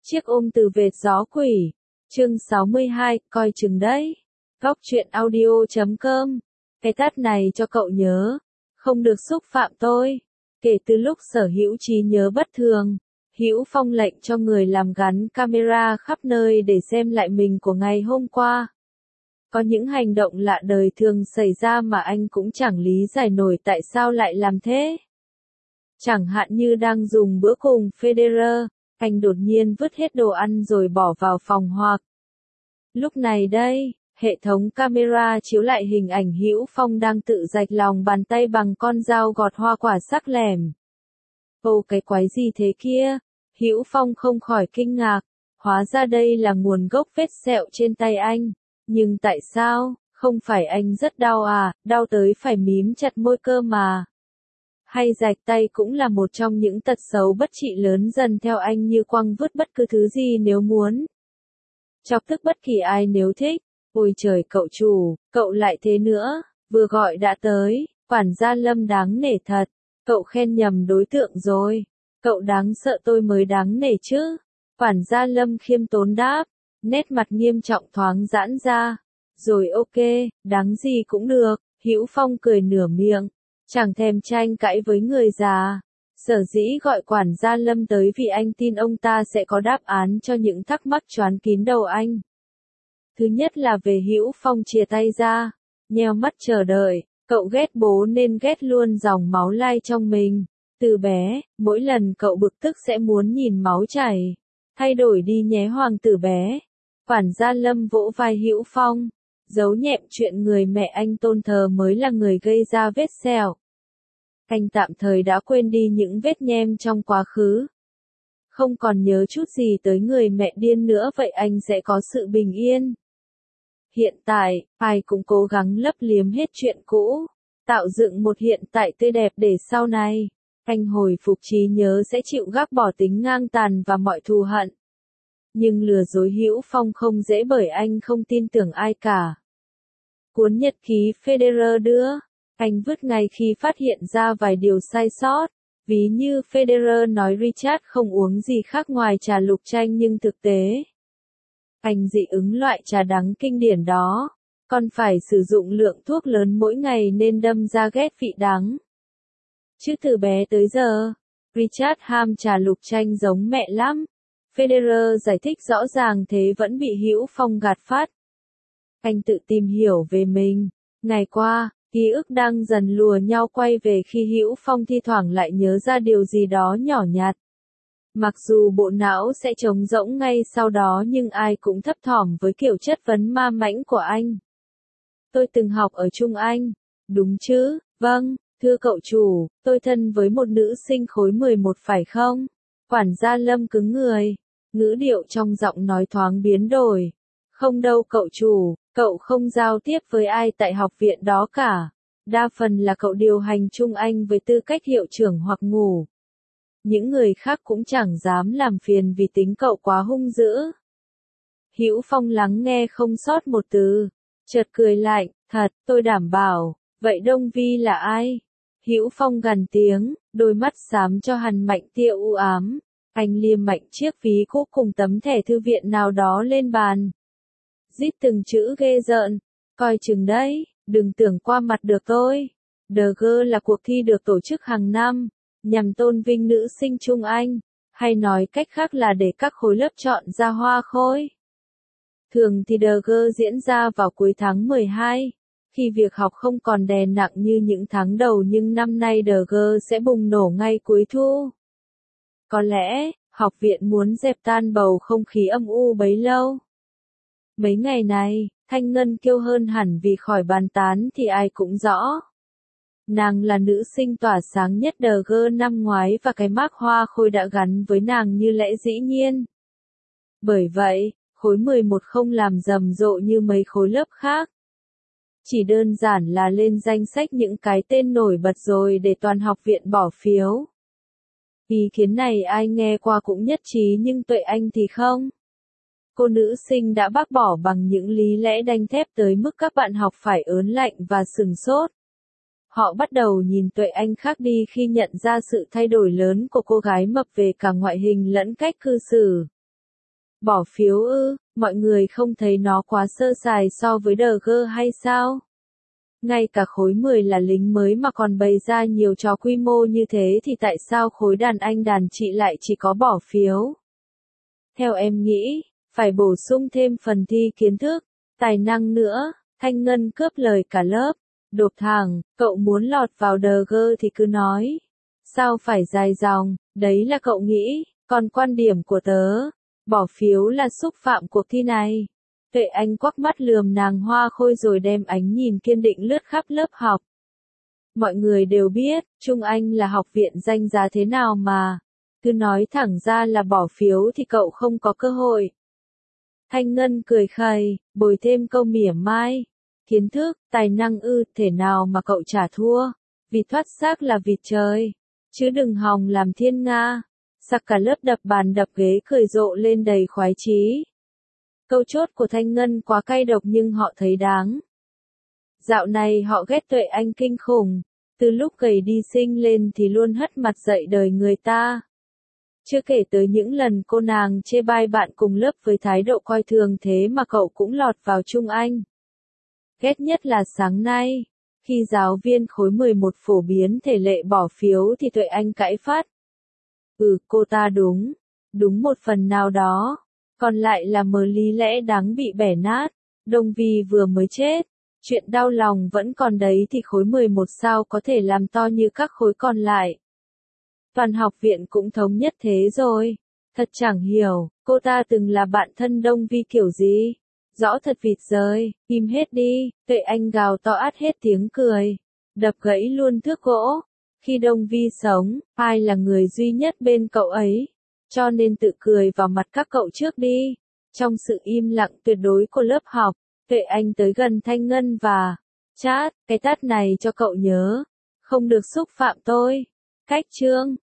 Chiếc ôm từ vệt gió quỷ. Chương 62, coi chừng đấy. Góc truyện audio.com. Cái tát này cho cậu nhớ. Không được xúc phạm tôi. Kể từ lúc Sở Hữu trí nhớ bất thường, Hữu Phong lệnh cho người làm gắn camera khắp nơi để xem lại mình của ngày hôm qua. Có những hành động lạ đời thường xảy ra mà anh cũng chẳng lý giải nổi tại sao lại làm thế. Chẳng hạn như đang dùng bữa cùng Federer, anh đột nhiên vứt hết đồ ăn rồi bỏ vào phòng hoặc. Lúc này đây, hệ thống camera chiếu lại hình ảnh Hữu Phong đang tự rạch lòng bàn tay bằng con dao gọt hoa quả sắc lẻm. Ồ, cái quái gì thế kia? Hữu Phong không khỏi kinh ngạc, hóa ra đây là nguồn gốc vết sẹo trên tay anh. Nhưng tại sao, không phải anh rất đau à, đau tới phải mím chặt môi cơ mà. Hay rạch tay cũng là một trong những tật xấu bất trị lớn dần theo anh như quăng vứt bất cứ thứ gì nếu muốn. Chọc tức bất kỳ ai nếu thích. Ôi trời cậu chủ, cậu lại thế nữa, vừa gọi đã tới, quản gia Lâm đáng nể thật, cậu khen nhầm đối tượng rồi, cậu đáng sợ tôi mới đáng nể chứ. Quản gia Lâm khiêm tốn đáp, nét mặt nghiêm trọng thoáng giãn ra. Rồi ok, đáng gì cũng được, Hữu Phong cười nửa miệng, chẳng thèm tranh cãi với người già. Sở dĩ gọi quản gia Lâm tới vì anh tin ông ta sẽ có đáp án cho những thắc mắc choán kín đầu anh. Thứ nhất là về Hữu Phong chìa tay ra, nheo mắt chờ đợi, cậu ghét bố nên ghét luôn dòng máu lai trong mình. Từ bé, mỗi lần cậu bực tức sẽ muốn nhìn máu chảy. Thay đổi đi nhé hoàng tử bé. Quản gia Lâm vỗ vai Hữu Phong, giấu nhẹm chuyện người mẹ anh tôn thờ mới là người gây ra vết sẹo. Anh tạm thời đã quên đi những vết nhem trong quá khứ. Không còn nhớ chút gì tới người mẹ điên nữa, vậy anh sẽ có sự bình yên. Hiện tại, ai cũng cố gắng lấp liếm hết chuyện cũ, tạo dựng một hiện tại tươi đẹp để sau này, anh hồi phục trí nhớ sẽ chịu gác bỏ tính ngang tàn và mọi thù hận. Nhưng lừa dối Hữu Phong không dễ bởi anh không tin tưởng ai cả. Cuốn nhật ký Federer đưa, anh vứt ngay khi phát hiện ra vài điều sai sót. Ví như Federer nói Richard không uống gì khác ngoài trà lục chanh nhưng thực tế anh dị ứng loại trà đắng kinh điển đó, còn phải sử dụng lượng thuốc lớn mỗi ngày nên đâm ra ghét vị đắng. Chứ từ bé tới giờ, Richard ham trà lục chanh giống mẹ lắm. Federer giải thích rõ ràng thế vẫn bị Hữu Phong gạt phát. Anh tự tìm hiểu về mình. Ngày qua, ký ức đang dần lùa nhau quay về khi Hữu Phong thi thoảng lại nhớ ra điều gì đó nhỏ nhặt. Mặc dù bộ não sẽ trống rỗng ngay sau đó nhưng ai cũng thấp thỏm với kiểu chất vấn ma mãnh của anh. Tôi từng học ở Trung Anh. Đúng chứ? Vâng, thưa cậu chủ, tôi thân với một nữ sinh khối 11 phải không? Quản gia Lâm cứng người, ngữ điệu trong giọng nói thoáng biến đổi. Không đâu cậu chủ, cậu không giao tiếp với ai tại học viện đó cả. Đa phần là cậu điều hành Trung Anh với tư cách hiệu trưởng hoặc ngủ. Những người khác cũng chẳng dám làm phiền vì tính cậu quá hung dữ. Hữu Phong lắng nghe không sót một từ, chợt cười lạnh, thật, tôi đảm bảo. Vậy Đông Vi là ai? Hữu Phong gằn tiếng, đôi mắt xám cho hằn mạnh tia u ám. Anh liềm mạnh chiếc ví cũ cùng tấm thẻ thư viện nào đó lên bàn. Rít từng chữ ghê rợn, coi chừng đấy, đừng tưởng qua mặt được tôi. DG là cuộc thi được tổ chức hàng năm, nhằm tôn vinh nữ sinh Trung Anh, hay nói cách khác là để các khối lớp chọn ra hoa khôi. Thường thì DG diễn ra vào cuối tháng 12, khi việc học không còn đè nặng như những tháng đầu, nhưng năm nay DG sẽ bùng nổ ngay cuối thu. Có lẽ, học viện muốn dẹp tan bầu không khí âm u bấy lâu. Mấy ngày này, Thanh Ngân kêu hơn hẳn vì khỏi bàn tán thì ai cũng rõ. Nàng là nữ sinh tỏa sáng nhất DG năm ngoái và cái mác hoa khôi đã gắn với nàng như lẽ dĩ nhiên. Bởi vậy, khối 11 không làm rầm rộ như mấy khối lớp khác. Chỉ đơn giản là lên danh sách những cái tên nổi bật rồi để toàn học viện bỏ phiếu. Ý kiến này ai nghe qua cũng nhất trí nhưng Tuệ Anh thì không. Cô nữ sinh đã bác bỏ bằng những lý lẽ đanh thép tới mức các bạn học phải ớn lạnh và sửng sốt. Họ bắt đầu nhìn Tuệ Anh khác đi khi nhận ra sự thay đổi lớn của cô gái mập về cả ngoại hình lẫn cách cư xử. Bỏ phiếu ư, mọi người không thấy nó quá sơ sài so với DG hay sao? Ngay cả khối 10 là lính mới mà còn bày ra nhiều trò quy mô như thế thì tại sao khối đàn anh đàn chị lại chỉ có bỏ phiếu? Theo em nghĩ, phải bổ sung thêm phần thi kiến thức, tài năng nữa. Thanh Ngân cướp lời cả lớp. Đột thẳng, cậu muốn lọt vào DG thì cứ nói. Sao phải dài dòng, đấy là cậu nghĩ, còn quan điểm của tớ, bỏ phiếu là xúc phạm cuộc thi này. Tuệ Anh quắc mắt lườm nàng Hoa Khôi rồi đem ánh nhìn kiên định lướt khắp lớp học. Mọi người đều biết, Trung Anh là học viện danh giá thế nào mà. Cứ nói thẳng ra là bỏ phiếu thì cậu không có cơ hội. Thanh Ngân cười khẩy, bồi thêm câu mỉa mai. Kiến thức, tài năng ư, thể nào mà cậu chả thua. Vịt thoát xác là vịt trời. Chứ đừng hòng làm thiên nga. Sặc cả lớp đập bàn đập ghế cười rộ lên đầy khoái chí. Câu chốt của Thanh Ngân quá cay độc nhưng họ thấy đáng. Dạo này họ ghét Tuệ Anh kinh khủng. Từ lúc gầy đi sinh lên thì luôn hất mặt dạy đời người ta. Chưa kể tới những lần cô nàng chê bai bạn cùng lớp với thái độ coi thường thế mà cậu cũng lọt vào Trung Anh. Ghét nhất là sáng nay, khi giáo viên khối 11 phổ biến thể lệ bỏ phiếu thì Tuệ Anh cãi phát. Cô ta đúng một phần nào đó, còn lại là mớ lý lẽ đáng bị bẻ nát. Đồng Vi vừa mới chết, chuyện đau lòng vẫn còn đấy thì khối 11 sao có thể làm to như các khối còn lại. Toàn học viện cũng thống nhất thế rồi. Thật chẳng hiểu, cô ta từng là bạn thân Đông Vi kiểu gì? Rõ thật vịt rơi, im hết đi, Tuệ Anh gào to át hết tiếng cười. Đập gãy luôn thước gỗ. Khi Đông Vi sống, ai là người duy nhất bên cậu ấy? Cho nên tự cười vào mặt các cậu trước đi. Trong sự im lặng tuyệt đối của lớp học, Tuệ Anh tới gần Thanh Ngân và chát, cái tát này cho cậu nhớ. Không được xúc phạm tôi. Cách chương